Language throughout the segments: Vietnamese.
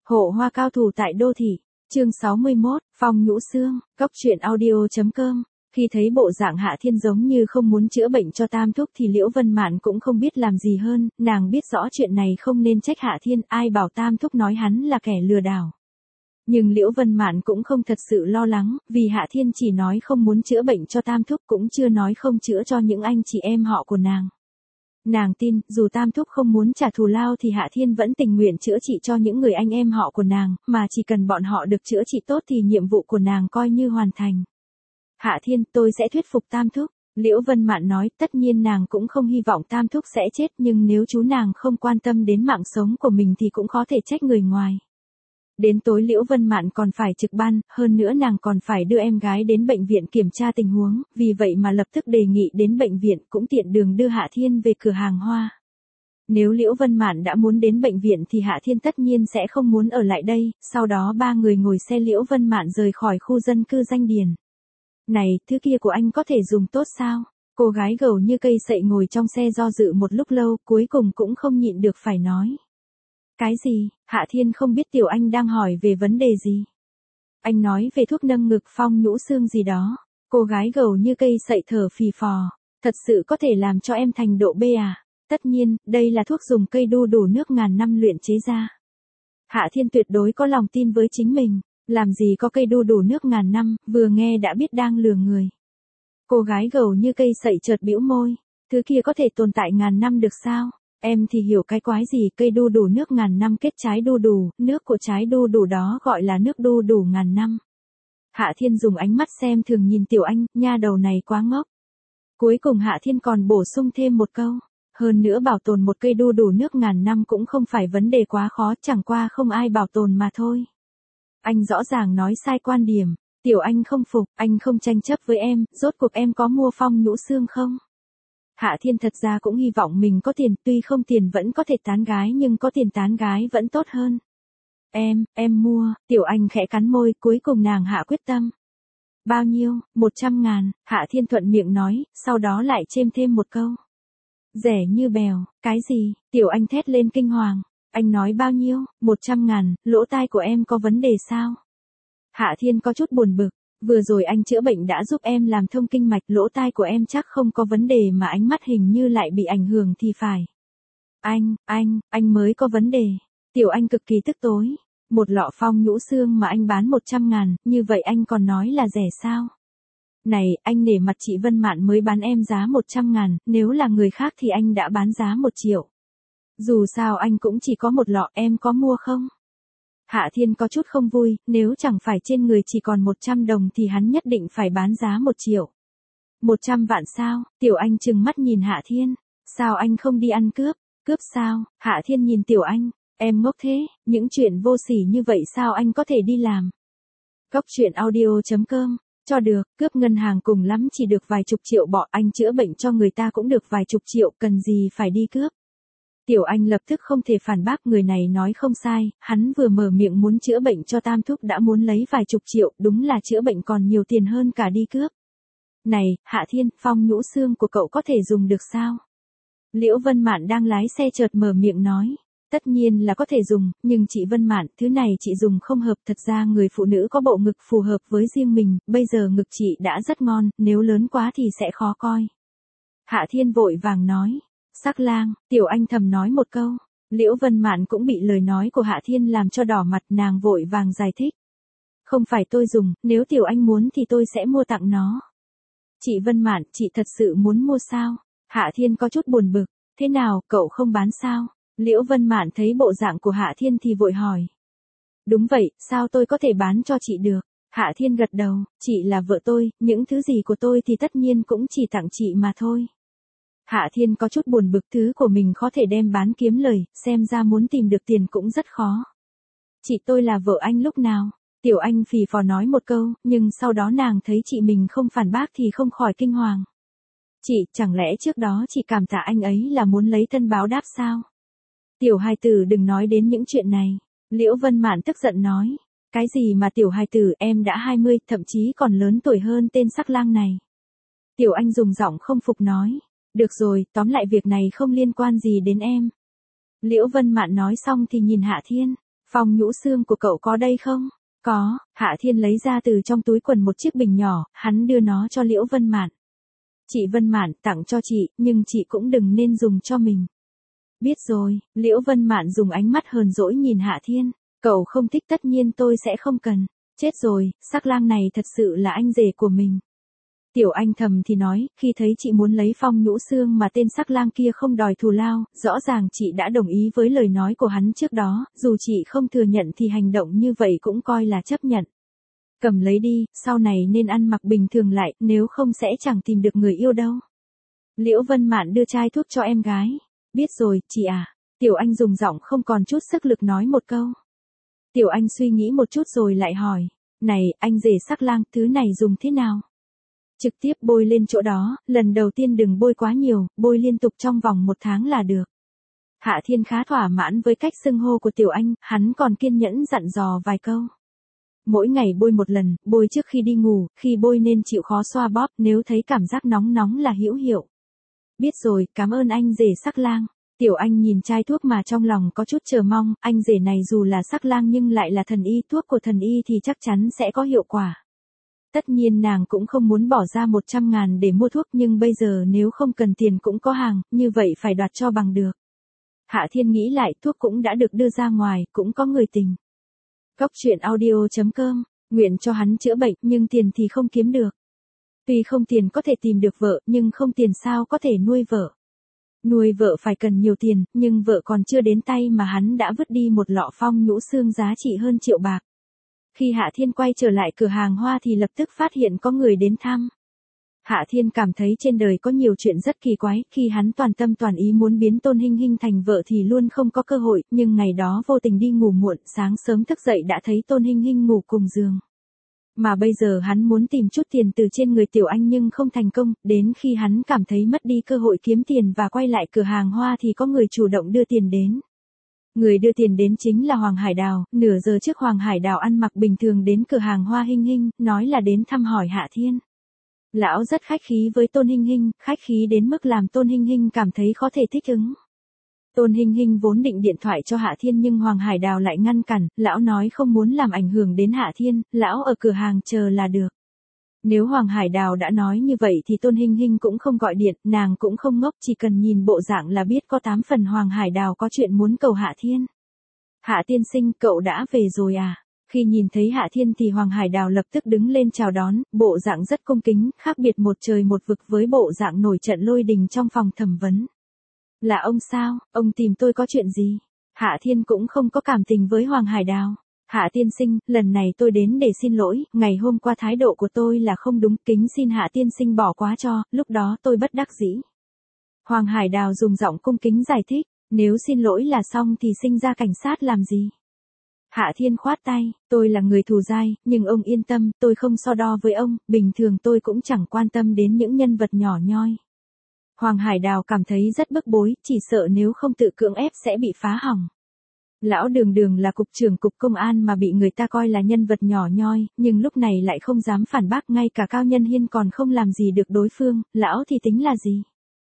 Hộ hoa cao thủ tại đô thị. Chương 61, Phong Nhũ Xương, Cốc truyện audio.com. Khi thấy bộ dạng Hạ Thiên giống như không muốn chữa bệnh cho Tam Thúc thì Liễu Vân Mạn cũng không biết làm gì hơn, nàng biết rõ chuyện này không nên trách Hạ Thiên, ai bảo Tam Thúc nói hắn là kẻ lừa đảo. Nhưng Liễu Vân Mạn cũng không thật sự lo lắng, vì Hạ Thiên chỉ nói không muốn chữa bệnh cho Tam Thúc cũng chưa nói không chữa cho những anh chị em họ của nàng. Nàng tin, dù Tam Thúc không muốn trả thù lao thì Hạ Thiên vẫn tình nguyện chữa trị cho những người anh em họ của nàng, mà chỉ cần bọn họ được chữa trị tốt thì nhiệm vụ của nàng coi như hoàn thành. Hạ Thiên, tôi sẽ thuyết phục Tam Thúc. Liễu Vân Mạn nói, tất nhiên nàng cũng không hy vọng Tam Thúc sẽ chết, nhưng nếu chú nàng không quan tâm đến mạng sống của mình thì cũng có thể trách người ngoài. Đến tối Liễu Vân Mạn còn phải trực ban, hơn nữa nàng còn phải đưa em gái đến bệnh viện kiểm tra tình huống, vì vậy mà lập tức đề nghị đến bệnh viện, cũng tiện đường đưa Hạ Thiên về cửa hàng hoa. Nếu Liễu Vân Mạn đã muốn đến bệnh viện thì Hạ Thiên tất nhiên sẽ không muốn ở lại đây, sau đó ba người ngồi xe Liễu Vân Mạn rời khỏi khu dân cư danh điền. Này, thứ kia của anh có thể dùng tốt sao? Cô gái gầu như cây sậy ngồi trong xe do dự một lúc lâu, cuối cùng cũng không nhịn được phải nói. Cái gì? Hạ Thiên không biết Tiểu Anh đang hỏi về vấn đề gì. Anh nói về thuốc nâng ngực Phong Nhũ Xương gì đó. Cô gái gầu như cây sậy thở phì phò. Thật sự có thể làm cho em thành độ B à? Tất nhiên, đây là thuốc dùng cây đu đủ nước ngàn năm luyện chế ra. Hạ Thiên tuyệt đối có lòng tin với chính mình. Làm gì có cây đu đủ nước ngàn năm, vừa nghe đã biết đang lừa người. Cô gái gầu như cây sậy chợt bĩu môi. Thứ kia có thể tồn tại ngàn năm được sao? Em thì hiểu cái quái gì, cây đu đủ nước ngàn năm kết trái đu đủ, nước của trái đu đủ đó gọi là nước đu đủ ngàn năm. Hạ Thiên dùng ánh mắt xem thường nhìn Tiểu Anh, nha đầu này quá ngốc. Cuối cùng Hạ Thiên còn bổ sung thêm một câu. Hơn nữa bảo tồn một cây đu đủ nước ngàn năm cũng không phải vấn đề quá khó, chẳng qua không ai bảo tồn mà thôi. Anh rõ ràng nói sai quan điểm. Tiểu Anh không phục, anh không tranh chấp với em, rốt cuộc em có mua Phong Nhũ Xương không? Hạ Thiên thật ra cũng hy vọng mình có tiền, tuy không tiền vẫn có thể tán gái nhưng có tiền tán gái vẫn tốt hơn. Em mua, Tiểu Anh khẽ cắn môi, cuối cùng nàng hạ quyết tâm. Bao nhiêu? 100.000, Hạ Thiên thuận miệng nói, sau đó lại chêm thêm một câu. Rẻ như bèo, cái gì? Tiểu Anh thét lên kinh hoàng. Anh nói bao nhiêu? 100.000, lỗ tai của em có vấn đề sao? Hạ Thiên có chút buồn bực. Vừa rồi anh chữa bệnh đã giúp em làm thông kinh mạch, lỗ tai của em chắc không có vấn đề mà ánh mắt hình như lại bị ảnh hưởng thì phải. Anh mới có vấn đề. Tiểu Anh cực kỳ tức tối. Một lọ Phong Nhũ Xương mà anh bán 100.000, như vậy anh còn nói là rẻ sao? Này, anh nể mặt chị Vân Mạn mới bán em giá 100.000, nếu là người khác thì anh đã bán giá 1 triệu. Dù sao anh cũng chỉ có một lọ, em có mua không? Hạ Thiên có chút không vui, nếu chẳng phải trên người chỉ còn 100 đồng thì hắn nhất định phải bán giá 1 triệu. 100 vạn sao? Tiểu Anh trừng mắt nhìn Hạ Thiên. Sao anh không đi ăn cướp? Cướp sao? Hạ Thiên nhìn Tiểu Anh. Em ngốc thế, những chuyện vô sỉ như vậy sao anh có thể đi làm? Cốc truyện audio.com. Cho được, cướp ngân hàng cùng lắm chỉ được vài chục triệu, bỏ anh chữa bệnh cho người ta cũng được vài chục triệu, cần gì phải đi cướp? Tiểu Anh lập tức không thể phản bác, người này nói không sai, hắn vừa mở miệng muốn chữa bệnh cho Tam Thúc đã muốn lấy vài chục triệu, đúng là chữa bệnh còn nhiều tiền hơn cả đi cướp. Này, Hạ Thiên, Phong Nhũ Xương của cậu có thể dùng được sao? Liễu Vân Mạn đang lái xe chợt mở miệng nói. Tất nhiên là có thể dùng, nhưng chị Vân Mạn, thứ này chị dùng không hợp, thật ra người phụ nữ có bộ ngực phù hợp với riêng mình, bây giờ ngực chị đã rất ngon, nếu lớn quá thì sẽ khó coi. Hạ Thiên vội vàng nói. Sắc lang, Tiểu Anh thầm nói một câu. Liễu Vân Mạn cũng bị lời nói của Hạ Thiên làm cho đỏ mặt, nàng vội vàng giải thích. Không phải tôi dùng, nếu Tiểu Anh muốn thì tôi sẽ mua tặng nó. Chị Vân Mạn, chị thật sự muốn mua sao? Hạ Thiên có chút buồn bực. Thế nào, cậu không bán sao? Liễu Vân Mạn thấy bộ dạng của Hạ Thiên thì vội hỏi. Đúng vậy, sao tôi có thể bán cho chị được? Hạ Thiên gật đầu, chị là vợ tôi, những thứ gì của tôi thì tất nhiên cũng chỉ tặng chị mà thôi. Hạ Thiên có chút buồn bực, thứ của mình có thể đem bán kiếm lời, xem ra muốn tìm được tiền cũng rất khó. Chị tôi là vợ anh lúc nào? Tiểu Anh phì phò nói một câu, nhưng sau đó nàng thấy chị mình không phản bác thì không khỏi kinh hoàng. Chị, chẳng lẽ trước đó chị cảm tạ anh ấy là muốn lấy thân báo đáp sao? Tiểu hài tử đừng nói đến những chuyện này. Liễu Vân Mạn tức giận nói. Cái gì mà tiểu hài tử, em đã 20, thậm chí còn lớn tuổi hơn tên sắc lang này. Tiểu Anh dùng giọng không phục nói. Được rồi, tóm lại việc này không liên quan gì đến em. Liễu Vân Mạn nói xong thì nhìn Hạ Thiên. Phong nhũ xương của cậu có đây không? Có, Hạ Thiên lấy ra từ trong túi quần một chiếc bình nhỏ, hắn đưa nó cho Liễu Vân Mạn. Chị Vân Mạn tặng cho chị, nhưng chị cũng đừng nên dùng cho mình. Biết rồi, Liễu Vân Mạn dùng ánh mắt hờn dỗi nhìn Hạ Thiên. Cậu không thích tất nhiên tôi sẽ không cần. Chết rồi, sắc lang này thật sự là anh rể của mình. Tiểu Anh thầm thì nói, khi thấy chị muốn lấy Phong nhũ xương mà tên sắc lang kia không đòi thù lao, rõ ràng chị đã đồng ý với lời nói của hắn trước đó, dù chị không thừa nhận thì hành động như vậy cũng coi là chấp nhận. Cầm lấy đi, sau này nên ăn mặc bình thường lại, nếu không sẽ chẳng tìm được người yêu đâu. Liễu Vân Mạn đưa chai thuốc cho em gái. Biết rồi, chị à. Tiểu Anh dùng giọng không còn chút sức lực nói một câu. Tiểu Anh suy nghĩ một chút rồi lại hỏi. Này, anh rể sắc lang, thứ này dùng thế nào? Trực tiếp bôi lên chỗ đó, lần đầu tiên đừng bôi quá nhiều, bôi liên tục trong vòng 1 tháng là được. Hạ Thiên khá thỏa mãn với cách xưng hô của Tiểu Anh, hắn còn kiên nhẫn dặn dò vài câu. Mỗi ngày bôi 1 lần, bôi trước khi đi ngủ, khi bôi nên chịu khó xoa bóp, nếu thấy cảm giác nóng nóng là hữu hiệu. Biết rồi, cảm ơn anh rể sắc lang. Tiểu Anh nhìn chai thuốc mà trong lòng có chút chờ mong, anh rể này dù là sắc lang nhưng lại là thần y, thuốc của thần y thì chắc chắn sẽ có hiệu quả. Tất nhiên nàng cũng không muốn bỏ ra 100.000 để mua thuốc, nhưng bây giờ nếu không cần tiền cũng có hàng, như vậy phải đoạt cho bằng được. Hạ Thiên nghĩ lại, thuốc cũng đã được đưa ra ngoài, cũng có người tình. Cốc truyện audio.com, nguyện cho hắn chữa bệnh, nhưng tiền thì không kiếm được. Tuy không tiền có thể tìm được vợ, nhưng không tiền sao có thể nuôi vợ. Nuôi vợ phải cần nhiều tiền, nhưng vợ còn chưa đến tay mà hắn đã vứt đi một lọ Phong nhũ xương giá trị hơn 1 triệu bạc. Khi Hạ Thiên quay trở lại cửa hàng hoa thì lập tức phát hiện có người đến thăm. Hạ Thiên cảm thấy trên đời có nhiều chuyện rất kỳ quái, khi hắn toàn tâm toàn ý muốn biến Tôn Hinh Hinh thành vợ thì luôn không có cơ hội, nhưng ngày đó vô tình đi ngủ muộn, sáng sớm thức dậy đã thấy Tôn Hinh Hinh ngủ cùng giường. Mà bây giờ hắn muốn tìm chút tiền từ trên người Tiểu Anh nhưng không thành công, đến khi hắn cảm thấy mất đi cơ hội kiếm tiền và quay lại cửa hàng hoa thì có người chủ động đưa tiền đến. Người đưa tiền đến chính là Hoàng Hải Đào, nửa giờ trước Hoàng Hải Đào ăn mặc bình thường đến cửa hàng hoa Hinh Hinh, nói là đến thăm hỏi Hạ Thiên. Lão rất khách khí với Tôn Hinh Hinh, khách khí đến mức làm Tôn Hinh Hinh cảm thấy khó thể thích ứng. Tôn Hinh Hinh vốn định điện thoại cho Hạ Thiên nhưng Hoàng Hải Đào lại ngăn cản, lão nói không muốn làm ảnh hưởng đến Hạ Thiên, lão ở cửa hàng chờ là được. Nếu Hoàng Hải Đào đã nói như vậy thì Tôn Hinh Hinh cũng không gọi điện, nàng cũng không ngốc, chỉ cần nhìn bộ dạng là biết có 8 phần Hoàng Hải Đào có chuyện muốn cầu Hạ Thiên. Hạ tiên sinh, cậu đã về rồi à? Khi nhìn thấy Hạ Thiên thì Hoàng Hải Đào lập tức đứng lên chào đón, bộ dạng rất cung kính, khác biệt một trời một vực với bộ dạng nổi trận lôi đình trong phòng thẩm vấn. Là ông sao, ông tìm tôi có chuyện gì? Hạ Thiên cũng không có cảm tình với Hoàng Hải Đào. Hạ tiên sinh, lần này tôi đến để xin lỗi, ngày hôm qua thái độ của tôi là không đúng, kính xin Hạ tiên sinh bỏ qua cho, lúc đó tôi bất đắc dĩ. Hoàng Hải Đào dùng giọng cung kính giải thích, nếu xin lỗi là xong thì sinh ra cảnh sát làm gì? Hạ Thiên khoát tay, tôi là người thù dai, nhưng ông yên tâm, tôi không so đo với ông, bình thường tôi cũng chẳng quan tâm đến những nhân vật nhỏ nhoi. Hoàng Hải Đào cảm thấy rất bức bối, chỉ sợ nếu không tự cưỡng ép sẽ bị phá hỏng. Lão Đường Đường là cục trưởng cục công an mà bị người ta coi là nhân vật nhỏ nhoi, nhưng lúc này lại không dám phản bác, ngay cả Cao Nhân Hiên còn không làm gì được đối phương, lão thì tính là gì?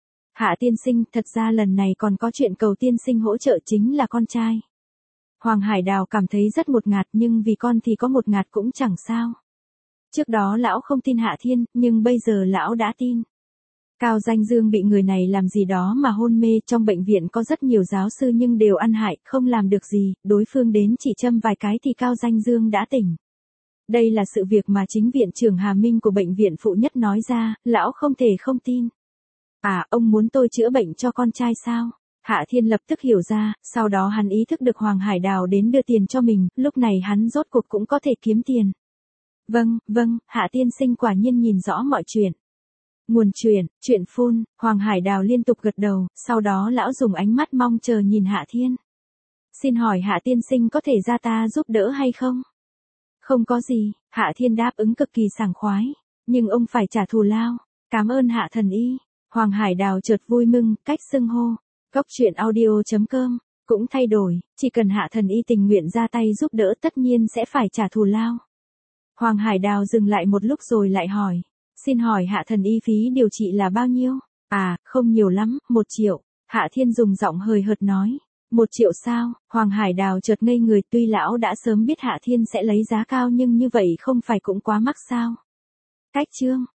Hạ tiên sinh, thật ra lần này còn có chuyện cầu tiên sinh hỗ trợ, chính là con trai. Hoàng Hải Đào cảm thấy rất ngột ngạt, nhưng vì con thì có ngột ngạt cũng chẳng sao. Trước đó lão không tin Hạ Thiên, nhưng bây giờ lão đã tin. Cao Danh Dương bị người này làm gì đó mà hôn mê, trong bệnh viện có rất nhiều giáo sư nhưng đều ăn hại, không làm được gì, đối phương đến chỉ châm vài cái thì Cao Danh Dương đã tỉnh. Đây là sự việc mà chính viện trưởng Hà Minh của bệnh viện Phụ Nhất nói ra, lão không thể không tin. À, ông muốn tôi chữa bệnh cho con trai sao? Hạ Thiên lập tức hiểu ra, sau đó hắn ý thức được Hoàng Hải Đào đến đưa tiền cho mình, lúc này hắn rốt cuộc cũng có thể kiếm tiền. Vâng, Hạ tiên sinh quả nhiên nhìn rõ mọi chuyện. Nguồn chuyện phun, Hoàng Hải Đào liên tục gật đầu, sau đó lão dùng ánh mắt mong chờ nhìn Hạ Thiên. Xin hỏi Hạ tiên sinh có thể ra ta giúp đỡ hay không? Không có gì, Hạ Thiên đáp ứng cực kỳ sảng khoái, nhưng ông phải trả thù lao. Cảm ơn Hạ thần y. Hoàng Hải Đào chợt vui mừng, cách xưng hô. Cốc truyện audio.com cũng thay đổi, chỉ cần Hạ thần y tình nguyện ra tay giúp đỡ tất nhiên sẽ phải trả thù lao. Hoàng Hải Đào dừng lại một lúc rồi lại hỏi. Xin hỏi Hạ thần y phí điều trị là bao nhiêu? À, không nhiều lắm, 1 triệu. Hạ Thiên dùng giọng hời hợt nói. 1 triệu sao? Hoàng Hải Đào chợt ngây người, tuy lão đã sớm biết Hạ Thiên sẽ lấy giá cao nhưng như vậy không phải cũng quá mắc sao? Cách chương.